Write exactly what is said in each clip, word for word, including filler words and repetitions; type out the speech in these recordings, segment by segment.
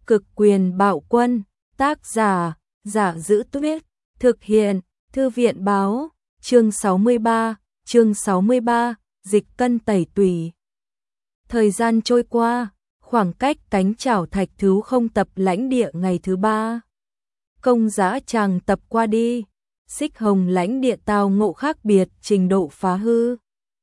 Cực quyền bạo quân, tác giả, Giả Giữ Tuyết, thực hiện, Thư viện báo, chương sáu mươi ba, chương sáu mươi ba, dịch cân tẩy tủy. Thời gian trôi qua, khoảng cách cánh chảo thạch thú không tập lãnh địa ngày thứ ba. Công dã tràng tập qua đi, xích hồng lãnh địa tao ngộ khác biệt trình độ phá hư.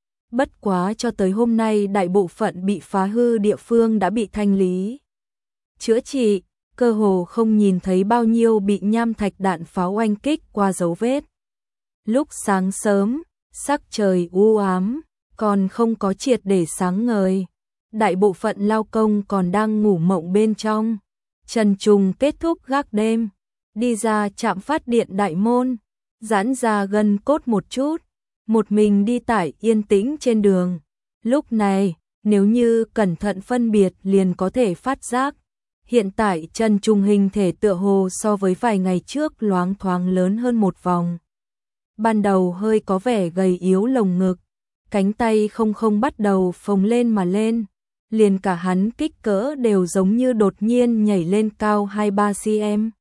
Bất quá cho tới hôm nay đại bộ phận bị phá hư địa phương đã bị thanh lý, chữa trị, cơ hồ không nhìn thấy bao nhiêu bị nham thạch đạn pháo oanh kích qua dấu vết. Lúc sáng sớm, sắc trời u ám, còn không có triệt để sáng ngời. Đại bộ phận lao công còn đang ngủ mộng bên trong. Trần Trùng kết thúc gác đêm, đi ra trạm phát điện đại môn, giãn ra gân cốt một chút, một mình đi tải yên tĩnh trên đường. Lúc này, nếu như cẩn thận phân biệt liền có thể phát giác. Hiện tại Trần Trùng hình thể tựa hồ so với vài ngày trước loáng thoáng lớn hơn một vòng. Ban đầu hơi có vẻ gầy yếu lồng ngực, cánh tay không không bắt đầu phồng lên mà lên. Liền cả hắn kích cỡ đều giống như đột nhiên nhảy lên cao hai ba xăng-ti-mét.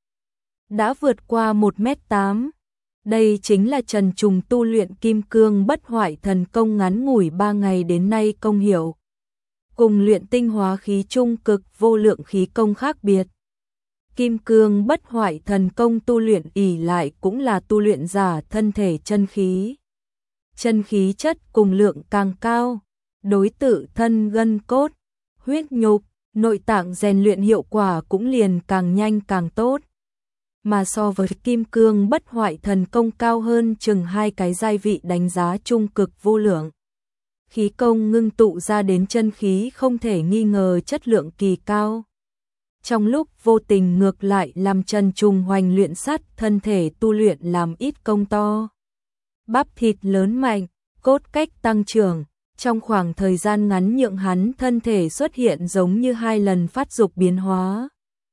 Đã vượt qua một mét tám. Đây chính là Trần Trùng tu luyện kim cương bất hoại thần công ngắn ngủi ba ngày đến nay công hiệu. Cùng luyện tinh hóa khí trung cực vô lượng khí công khác biệt. Kim cương bất hoại thần công tu luyện ỷ lại cũng là tu luyện giả thân thể chân khí. Chân khí chất cùng lượng càng cao, đối tự thân gân cốt, huyết nhục, nội tạng rèn luyện hiệu quả cũng liền càng nhanh càng tốt. Mà so với kim cương bất hoại thần công cao hơn chừng hai cái giai vị đánh giá trung cực vô lượng. Khí công ngưng tụ ra đến chân khí không thể nghi ngờ chất lượng kỳ cao. Trong lúc vô tình ngược lại làm Trần Trùng hoành luyện sắt thân thể tu luyện làm ít công to. Bắp thịt lớn mạnh, cốt cách tăng trưởng, trong khoảng thời gian ngắn nhượng hắn thân thể xuất hiện giống như hai lần phát dục biến hóa.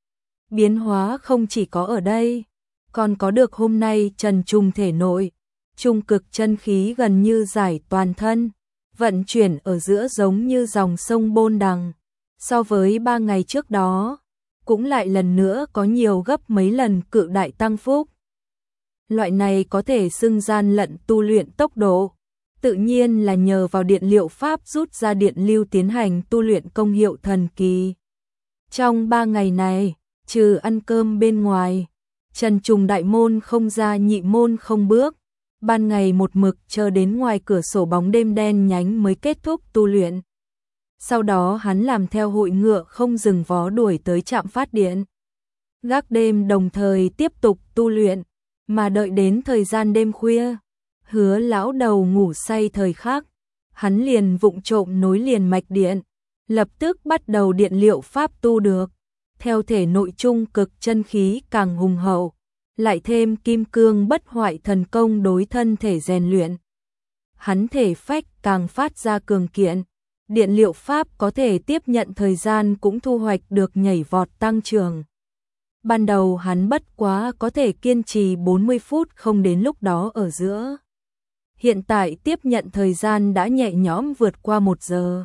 Biến hóa không chỉ có ở đây, còn có được hôm nay Trần Trùng thể nội, trung cực chân khí gần như giải toàn thân, vận chuyển ở giữa giống như dòng sông Bôn Đằng. So với ba ngày trước đó, cũng lại lần nữa có nhiều gấp mấy lần cự đại tăng phúc. Loại này có thể xưng gian lận tu luyện tốc độ, tự nhiên là nhờ vào điện liệu pháp rút ra điện lưu tiến hành tu luyện công hiệu thần kỳ. Trong ba ngày này, trừ ăn cơm bên ngoài, Trần Trùng đại môn không ra nhị môn không bước, ban ngày một mực chờ đến ngoài cửa sổ bóng đêm đen nhánh mới kết thúc tu luyện. Sau đó hắn làm theo hội ngựa không dừng vó đuổi tới trạm phát điện. Gác đêm đồng thời tiếp tục tu luyện, mà đợi đến thời gian đêm khuya, Hứa lão đầu ngủ say thời khắc, hắn liền vụng trộm nối liền mạch điện, lập tức bắt đầu điện liệu pháp tu được. Theo thể nội trung cực chân khí càng hùng hậu, lại thêm kim cương bất hoại thần công đối thân thể rèn luyện, hắn thể phách càng phát ra cường kiện. Điện liệu pháp có thể tiếp nhận thời gian cũng thu hoạch được nhảy vọt tăng trưởng. Ban đầu hắn bất quá có thể kiên trì bốn mươi phút không đến lúc đó ở giữa. Hiện tại tiếp nhận thời gian đã nhẹ nhõm vượt qua một giờ.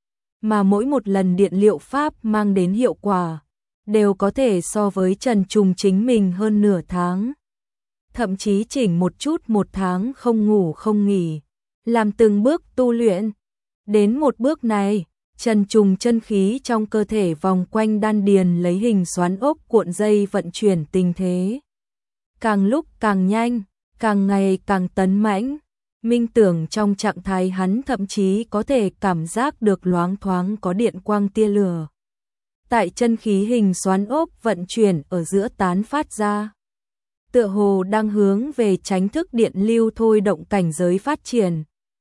Mà mỗi một lần điện liệu pháp mang đến hiệu quả, đều có thể so với Trần Trùng chính mình hơn nửa tháng. Thậm chí chỉnh một chút một tháng không ngủ không nghỉ, làm từng bước tu luyện. Đến một bước này, Trần Trùng chân khí trong cơ thể vòng quanh đan điền lấy hình xoắn ốc cuộn dây vận chuyển tình thế. Càng lúc càng nhanh, càng ngày càng tấn mãnh, minh tưởng trong trạng thái hắn thậm chí có thể cảm giác được loáng thoáng có điện quang tia lửa. Tại chân khí hình xoắn ốc vận chuyển ở giữa tán phát ra. Tựa hồ đang hướng về tránh thức điện lưu thôi động cảnh giới phát triển.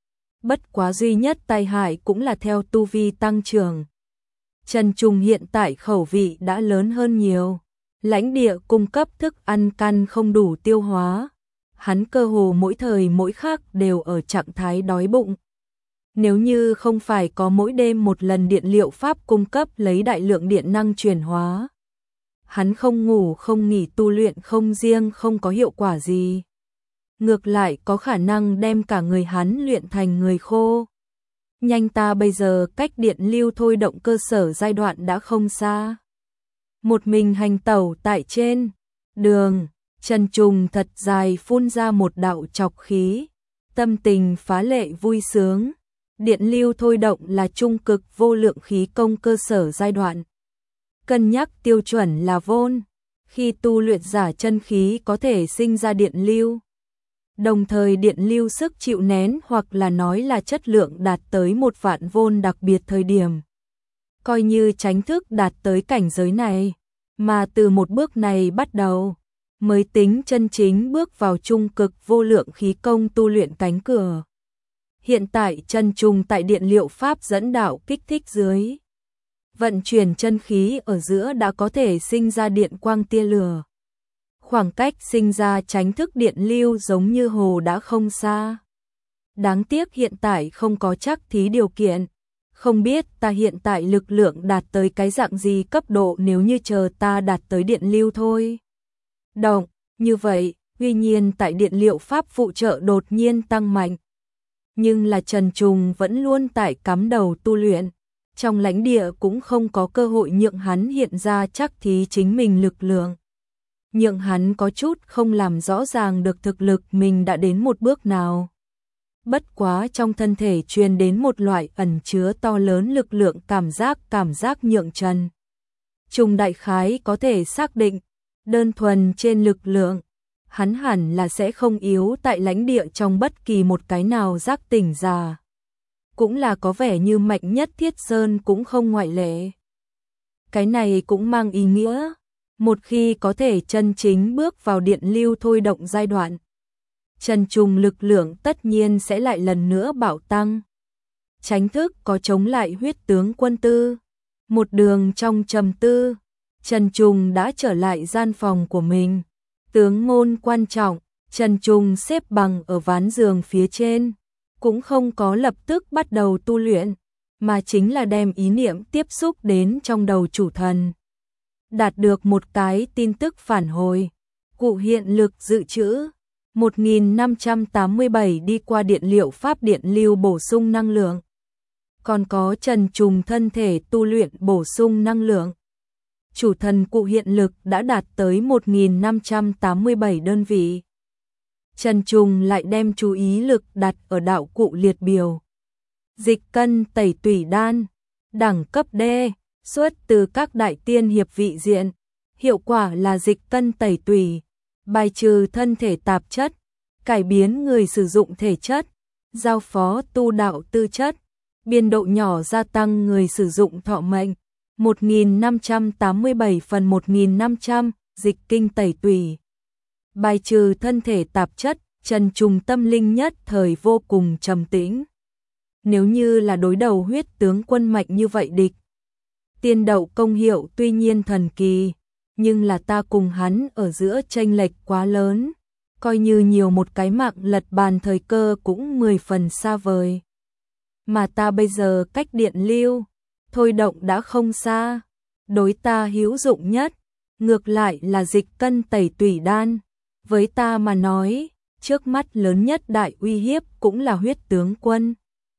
Bất quá duy nhất tai hại cũng là theo tu vi tăng trưởng. Trần Trùng hiện tại khẩu vị đã lớn hơn nhiều, lãnh địa cung cấp thức ăn căn không đủ tiêu hóa, hắn cơ hồ mỗi thời mỗi khắc đều ở trạng thái đói bụng. Nếu như không phải có mỗi đêm một lần điện liệu pháp cung cấp lấy đại lượng điện năng chuyển hóa, hắn không ngủ không nghỉ tu luyện không riêng không có hiệu quả gì. Ngược lại có khả năng đem cả người hắn luyện thành người khô. Nhanh ta bây giờ cách điện lưu thôi động cơ sở giai đoạn đã không xa. một mình hành tẩu tại trên đường. Trần Trùng thật dài phun ra một đạo trọc khí, tâm tình phá lệ vui sướng. Điện lưu thôi động là trung cực vô lượng khí công cơ sở giai đoạn. Cân nhắc tiêu chuẩn là vốn. Khi tu luyện giả chân khí có thể sinh ra điện lưu. Đồng thời điện lưu sức chịu nén hoặc là nói là chất lượng đạt tới một vạn vôn đặc biệt thời điểm. Coi như chánh thức đạt tới cảnh giới này, mà từ một bước này bắt đầu, mới tính chân chính bước vào trung cực vô lượng khí công tu luyện cánh cửa. Hiện tại Trần Trùng tại điện liệu pháp dẫn đạo kích thích dưới. Vận chuyển chân khí ở giữa đã có thể sinh ra điện quang tia lửa. Khoảng cách sinh ra chánh thức điện lưu giống như hồ đã không xa. Đáng tiếc hiện tại không có chắc thí điều kiện. Không biết ta hiện tại lực lượng đạt tới cái dạng gì cấp độ nếu như chờ ta đạt tới điện lưu thôi. Động, như vậy, tuy nhiên tại điện liệu pháp phụ trợ đột nhiên tăng mạnh. Nhưng là Trần Trùng vẫn luôn tại cắm đầu tu luyện. Trong lãnh địa cũng không có cơ hội nhượng hắn hiện ra chắc thí chính mình lực lượng. Nhượng hắn có chút không làm rõ ràng được thực lực mình đã đến một bước nào. Bất quá trong thân thể truyền đến một loại ẩn chứa to lớn lực lượng cảm giác cảm giác nhượng Trần Trùng đại khái có thể xác định, đơn thuần trên lực lượng, hắn hẳn là sẽ không yếu tại lãnh địa trong bất kỳ một cái nào giác tỉnh giả. Cũng là có vẻ như mạnh nhất Thiết Sơn cũng không ngoại lệ. Cái này cũng mang ý nghĩa, một khi có thể chân chính bước vào điện lưu thôi động giai đoạn, Trần Trùng lực lượng tất nhiên sẽ lại lần nữa bạo tăng. Chánh thức có chống lại huyết tướng quân tư. Một đường trong trầm tư, Trần Trùng đã trở lại gian phòng của mình. Tướng môn quan trọng, Trần Trùng xếp bằng ở ván giường phía trên, cũng không có lập tức bắt đầu tu luyện, mà chính là đem ý niệm tiếp xúc đến trong đầu chủ thần. Đạt được một cái tin tức phản hồi, cụ hiện lực dự trữ một nghìn năm trăm tám mươi bảy đi qua điện liệu pháp điện lưu bổ sung năng lượng. Còn có Trần Trùng thân thể tu luyện bổ sung năng lượng. Chủ thần cụ hiện lực đã đạt tới một nghìn năm trăm tám mươi bảy đơn vị. Trần Trùng lại đem chú ý lực đặt ở đạo cụ liệt biểu. Dịch cân tẩy tủy đan, đẳng cấp D, xuất từ các đại tiên hiệp vị diện. Hiệu quả là dịch cân tẩy tủy, bài trừ thân thể tạp chất, cải biến người sử dụng thể chất, giao phó tu đạo tư chất, biên độ nhỏ gia tăng người sử dụng thọ mệnh. một nghìn năm trăm tám mươi bảy phần một nghìn năm trăm, dịch kinh tẩy tủy, bài trừ thân thể tạp chất. Trần Trùng tâm linh nhất thời vô cùng trầm tĩnh. Nếu như là đối đầu huyết tướng quân mạnh như vậy địch, tiên đậu công hiệu tuy nhiên thần kỳ, nhưng là ta cùng hắn ở giữa chênh lệch quá lớn, coi như nhiều một cái mạng lật bàn thời cơ cũng mười phần xa vời. Mà ta bây giờ cách điện lưu thôi động đã không xa, đối ta hữu dụng nhất ngược lại là dịch cân tẩy tủy đan. Với ta mà nói, trước mắt lớn nhất đại uy hiếp cũng là huyết tướng quân.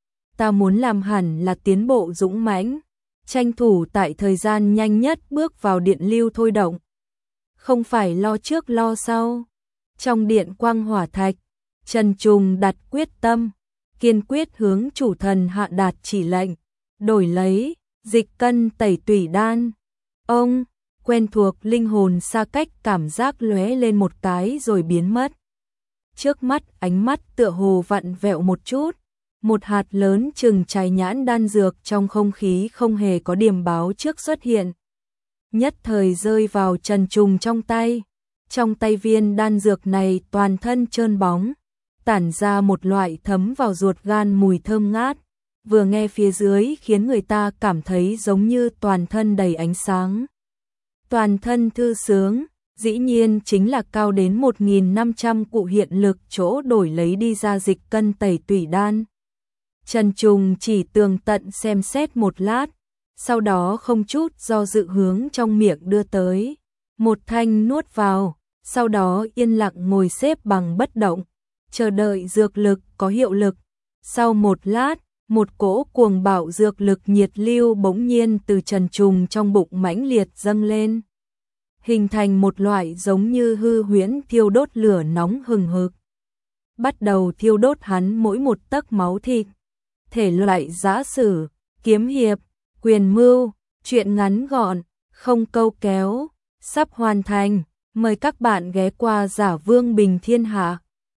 Ta muốn làm hẳn là tiến bộ dũng mãnh, tranh thủ tại thời gian nhanh nhất bước vào điện lưu thôi động. Không phải lo trước lo sau. Trong điện quang hỏa thạch, Trần Trùng đặt quyết tâm, kiên quyết hướng chủ thần hạ đạt chỉ lệnh, đổi lấy dịch cân tẩy tủy đan. Ông, quen thuộc linh hồn xa cách cảm giác lóe lên một cái rồi biến mất. Trước mắt ánh mắt tựa hồ vặn vẹo một chút, một hạt lớn chừng trái nhãn đan dược trong không khí không hề có điểm báo trước xuất hiện. Nhất thời rơi vào Trần Trùng trong tay. Trong tay viên đan dược này toàn thân trơn bóng, tản ra một loại thấm vào ruột gan mùi thơm ngát, vừa nghe phía dưới khiến người ta cảm thấy giống như toàn thân đầy ánh sáng. Toàn thân thư sướng, dĩ nhiên chính là cao đến một nghìn năm trăm cụ hiện lực chỗ đổi lấy đi ra dịch cân tẩy tủy đan. Trần Trùng chỉ tường tận xem xét một lát, sau đó không chút do dự hướng trong miệng đưa tới. Một thanh nuốt vào, sau đó yên lặng ngồi xếp bằng bất động, chờ đợi dược lực có hiệu lực. Sau một lát, một cỗ cuồng bạo dược lực nhiệt lưu bỗng nhiên từ Trần Trùng trong bụng mãnh liệt dâng lên. hình thành một loại giống như hư huyễn thiêu đốt lửa nóng hừng hực. Bắt đầu thiêu đốt hắn mỗi một tấc máu thịt. Thể loại giã sử, kiếm hiệp, quyền mưu, truyện ngắn gọn, không câu kéo, sắp hoàn thành. Mời các bạn ghé qua Giả Vương Bình Thiên Hạ.